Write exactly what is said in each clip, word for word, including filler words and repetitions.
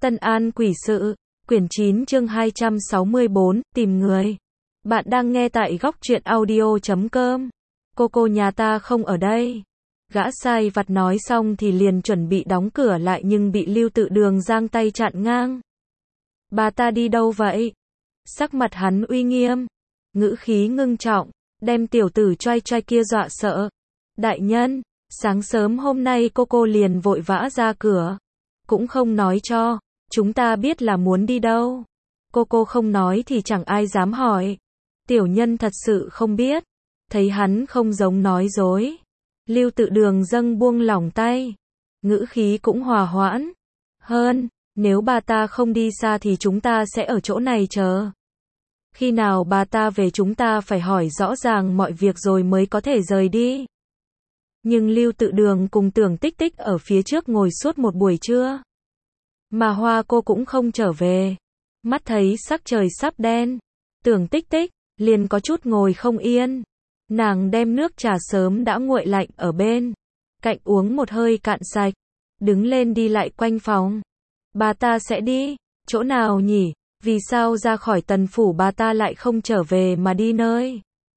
Tân An Quỷ Sự, quyển chín chương hai trăm sáu mươi bốn, tìm người. Bạn đang nghe tại góc truyện audio chấm com. Cô cô nhà ta không ở đây. Gã sai vặt nói xong thì liền chuẩn bị đóng cửa lại nhưng bị Lưu Tự Đường giang tay chặn ngang. Bà ta đi đâu vậy? Sắc mặt hắn uy nghiêm, ngữ khí ngưng trọng, đem tiểu tử choai choai kia dọa sợ. Đại nhân, sáng sớm hôm nay cô cô liền vội vã ra cửa. Cũng không nói cho chúng ta biết là muốn đi đâu. Cô cô không nói thì chẳng ai dám hỏi. Tiểu nhân thật sự không biết. Thấy hắn không giống nói dối, Lưu Tự Đường dâng buông lỏng tay, ngữ khí cũng hòa hoãn hơn. Nếu bà ta không đi xa thì chúng ta sẽ ở chỗ này chờ. Khi nào bà ta về chúng ta phải hỏi rõ ràng mọi việc rồi mới có thể rời đi. Nhưng Lưu Tự Đường cùng Tưởng Tích Tích ở phía trước ngồi suốt một buổi trưa. Mà Hoa cô cũng không trở về. Mắt thấy sắc trời sắp đen, Tưởng Tích Tích liền có chút ngồi không yên. Nàng đem nước trà sớm đã nguội lạnh ở bên cạnh uống một hơi cạn sạch, đứng lên đi lại quanh phòng. Bà ta sẽ đi chỗ nào nhỉ? Vì sao ra khỏi Tần phủ bà ta lại không trở về mà đi nơi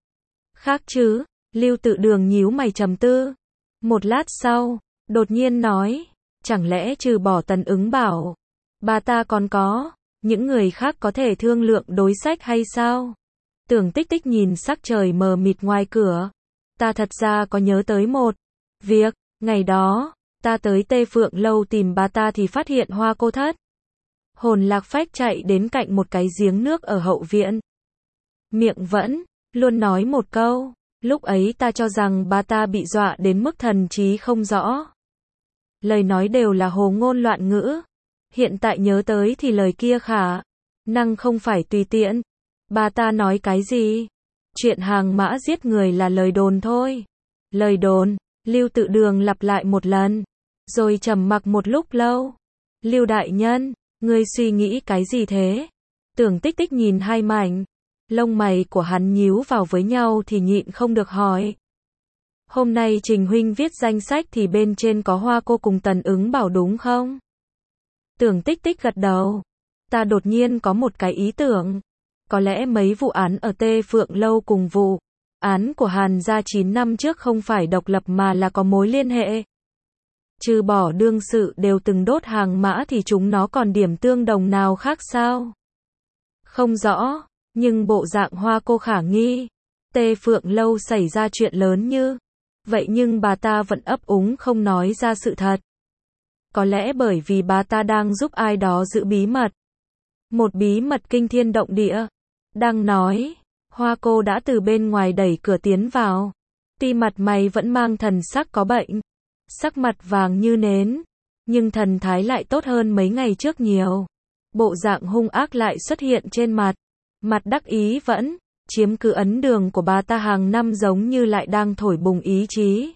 khác chứ? Lưu Tự Đường nhíu mày trầm tư. Một lát sau, đột nhiên nói, chẳng lẽ trừ bỏ Tần Ứng Bảo, bà ta còn có những người khác có thể thương lượng đối sách hay sao? Tưởng Tích Tích nhìn sắc trời mờ mịt ngoài cửa. Ta thật ra có nhớ tới một việc. Ngày đó, ta tới Tê Phượng lâu tìm bà ta thì phát hiện Hoa cô thất hồn lạc phách chạy đến cạnh một cái giếng nước ở hậu viện. Miệng vẫn luôn nói một câu. Lúc ấy ta cho rằng bà ta bị dọa đến mức thần trí không rõ. Lời nói đều là hồ ngôn loạn ngữ. Hiện tại nhớ tới thì lời kia khả năng không phải tùy tiện. Bà ta nói cái gì? Chuyện hàng mã giết người là lời đồn thôi. Lời đồn, Lưu Tự Đường lặp lại một lần, rồi trầm mặc một lúc lâu. Lưu đại nhân, ngươi suy nghĩ cái gì thế? Tưởng Tích Tích nhìn hai mảnh lông mày của hắn nhíu vào với nhau thì nhịn không được hỏi. Hôm nay Trình huynh viết danh sách thì bên trên có Hoa cô cùng Tần Ứng Bảo đúng không? Tưởng Tích Tích gật đầu. Ta đột nhiên có một cái ý tưởng. Có lẽ mấy vụ án ở Tê Phượng lâu cùng vụ án của Hàn gia chín năm trước không phải độc lập mà là có mối liên hệ. Trừ bỏ đương sự đều từng đốt hàng mã thì chúng nó còn điểm tương đồng nào khác sao? Không rõ, nhưng bộ dạng Hoa cô khả nghi. Tê Phượng lâu xảy ra chuyện lớn như vậy nhưng bà ta vẫn ấp úng không nói ra sự thật. Có lẽ bởi vì bà ta đang giúp ai đó giữ bí mật. Một bí mật kinh thiên động địa. Đang nói, Hoa cô đã từ bên ngoài đẩy cửa tiến vào. Tuy mặt mày vẫn mang thần sắc có bệnh, sắc mặt vàng như nến, nhưng thần thái lại tốt hơn mấy ngày trước nhiều. Bộ dạng hung ác lại xuất hiện trên mặt. Mặt đắc ý vẫn chiếm cứ ấn đường của bà ta hàng năm giống như lại đang thổi bùng ý chí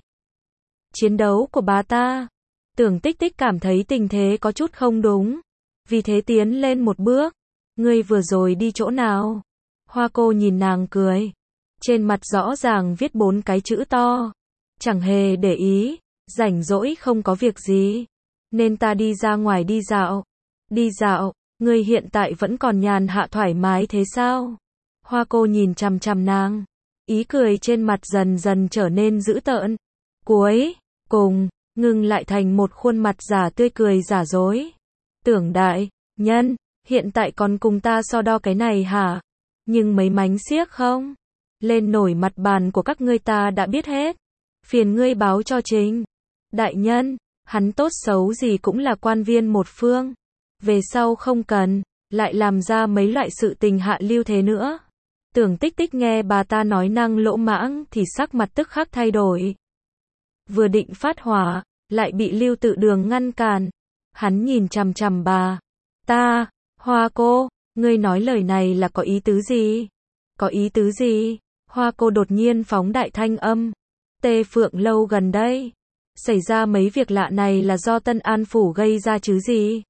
chiến đấu của bà ta. Tưởng Tích Tích cảm thấy tình thế có chút không đúng, vì thế tiến lên một bước. Ngươi vừa rồi đi chỗ nào? Hoa cô nhìn nàng cười. Trên mặt rõ ràng viết bốn cái chữ to. Chẳng hề để ý, rảnh rỗi không có việc gì, nên ta đi ra ngoài đi dạo. Đi dạo? Ngươi hiện tại vẫn còn nhàn hạ thoải mái thế sao? Hoa cô nhìn chằm chằm nàng. Ý cười trên mặt dần dần trở nên dữ tợn. Cuối cùng, ngừng lại thành một khuôn mặt giả tươi cười giả dối. Tưởng đại nhân, hiện tại còn cùng ta so đo cái này hả? Nhưng mấy mánh xiếc không? Lên nổi mặt bàn của các ngươi ta đã biết hết. Phiền ngươi báo cho Trình đại nhân, hắn tốt xấu gì cũng là quan viên một phương. Về sau không cần lại làm ra mấy loại sự tình hạ lưu thế nữa. Tưởng Tích Tích nghe bà ta nói năng lỗ mãng thì sắc mặt tức khắc thay đổi. Vừa định phát hỏa, lại bị Lưu Tự Đường ngăn cản. Hắn nhìn chằm chằm bà ta. Hoa cô, ngươi nói lời này là có ý tứ gì? Có ý tứ gì? Hoa cô đột nhiên phóng đại thanh âm. Tê Phượng lâu gần đây xảy ra mấy việc lạ này là do Tân An phủ gây ra chứ gì?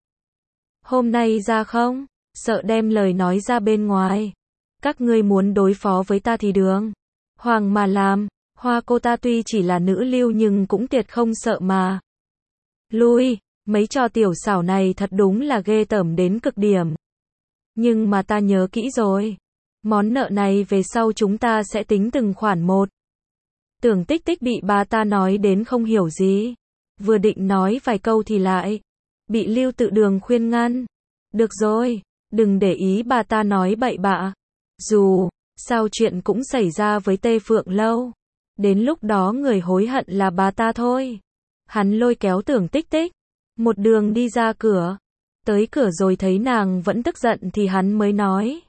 Hôm nay ra không? Sợ đem lời nói ra bên ngoài. Các ngươi muốn đối phó với ta thì đường hoàng mà làm. Hoa cô ta tuy chỉ là nữ lưu nhưng cũng tuyệt không sợ mà lui. mấy trò tiểu xảo này thật đúng là ghê tởm đến cực điểm. Nhưng mà ta nhớ kỹ rồi. Món nợ này về sau chúng ta sẽ tính từng khoản một. Tưởng Tích Tích bị bà ta nói đến không hiểu gì. Vừa định nói vài câu thì lại bị Lưu Tự Đường khuyên ngăn. Được rồi, đừng để ý bà ta nói bậy bạ. Dù sao chuyện cũng xảy ra với Tê Phượng Lâu. Đến lúc đó người hối hận là bà ta thôi. Hắn lôi kéo Tưởng Tích Tích, một đường đi ra cửa. Tới cửa rồi thấy nàng vẫn tức giận thì hắn mới nói.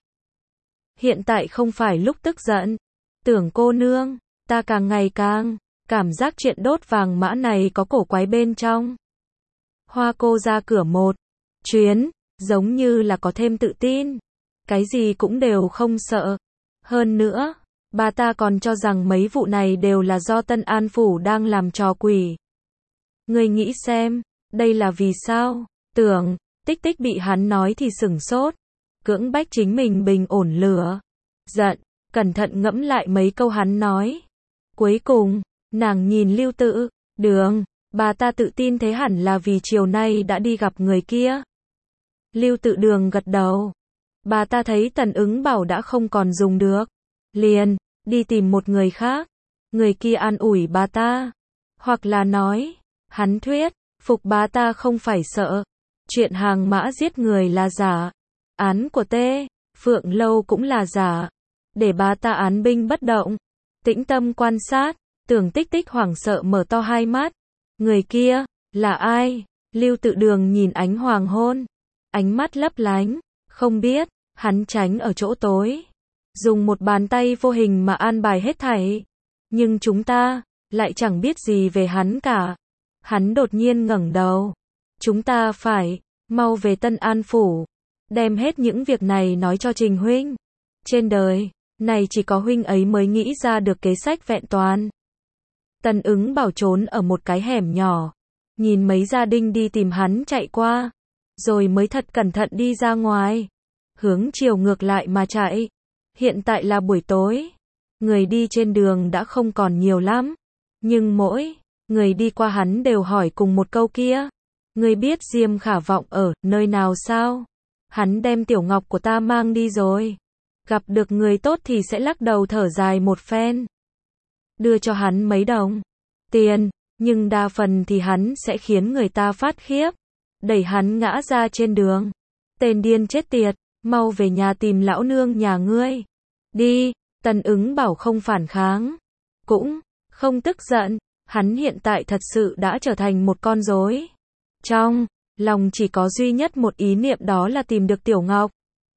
Hiện tại không phải lúc tức giận. Tưởng cô nương, ta càng ngày càng cảm giác chuyện đốt vàng mã này có cổ quái bên trong. Hoa cô ra cửa một chuyến, giống như là có thêm tự tin. Cái gì cũng đều không sợ. Hơn nữa, bà ta còn cho rằng mấy vụ này đều là do Tân An Phủ đang làm trò quỷ. Ngươi nghĩ xem, đây là vì sao? Tưởng Tích Tích bị hắn nói thì sửng sốt, cưỡng bách chính mình bình ổn lửa giận, cẩn thận ngẫm lại mấy câu hắn nói. Cuối cùng, nàng nhìn Lưu Tự Đường, bà ta tự tin thế hẳn là vì chiều nay đã đi gặp người kia. Lưu Tự Đường gật đầu. Bà ta thấy Tần Ứng Bảo đã không còn dùng được, liền đi tìm một người khác. Người kia an ủi bà ta, hoặc là nói, hắn thuyết phục bà ta không phải sợ chuyện hàng mã giết người là giả, án của Tê Phượng Lâu cũng là giả, để bà ta án binh bất động, tĩnh tâm quan sát. Tưởng Tích Tích hoảng sợ mở to hai mắt. Người kia là ai? Lưu Tự Đường nhìn ánh hoàng hôn, ánh mắt lấp lánh. Không biết. Hắn tránh ở chỗ tối, dùng một bàn tay vô hình mà an bài hết thảy. Nhưng chúng ta lại chẳng biết gì về hắn cả. Hắn đột nhiên ngẩng đầu. Chúng ta phải mau về Tân An Phủ, đem hết những việc này nói cho Trình huynh. Trên đời này chỉ có huynh ấy mới nghĩ ra được kế sách vẹn toàn. Tần Ứng Bảo trốn ở một cái hẻm nhỏ, nhìn mấy gia đình đi tìm hắn chạy qua, rồi mới thật cẩn thận đi ra ngoài, hướng chiều ngược lại mà chạy. Hiện tại là buổi tối, người đi trên đường đã không còn nhiều lắm, nhưng mỗi người đi qua hắn đều hỏi cùng một câu kia. Ngươi biết Diêm Khả Vọng ở nơi nào sao? Hắn đem Tiểu Ngọc của ta mang đi rồi. Gặp được người tốt thì sẽ lắc đầu thở dài một phen, đưa cho hắn mấy đồng tiền, nhưng đa phần thì hắn sẽ khiến người ta phát khiếp, đẩy hắn ngã ra trên đường. Tên điên chết tiệt, mau về nhà tìm lão nương nhà ngươi. Đi. Tần Ứng Bảo không phản kháng, cũng không tức giận. Hắn hiện tại thật sự đã trở thành một con rối. Trong lòng chỉ có duy nhất một ý niệm, đó là tìm được Tiểu Ngọc.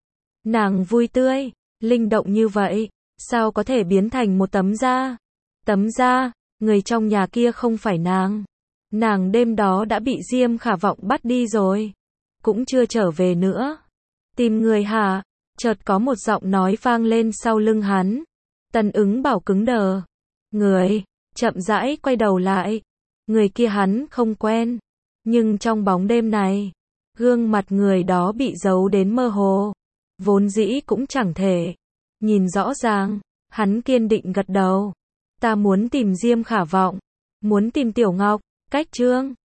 Nàng vui tươi, linh động như vậy, sao có thể biến thành một tấm da? Tấm da, người trong nhà kia không phải nàng. Nàng đêm đó đã bị Diêm Khả Vọng bắt đi rồi, cũng chưa trở về nữa. Tìm người hả? Chợt có một giọng nói vang lên sau lưng hắn. Tần Ứng Bảo cứng đờ. Người, chậm rãi quay đầu lại. Người kia hắn không quen, nhưng trong bóng đêm này, gương mặt người đó bị giấu đến mơ hồ, vốn dĩ cũng chẳng thể nhìn rõ ràng. Hắn kiên định gật đầu. Ta muốn tìm Diêm Khả Vọng, muốn tìm Tiểu Ngọc. Cách chương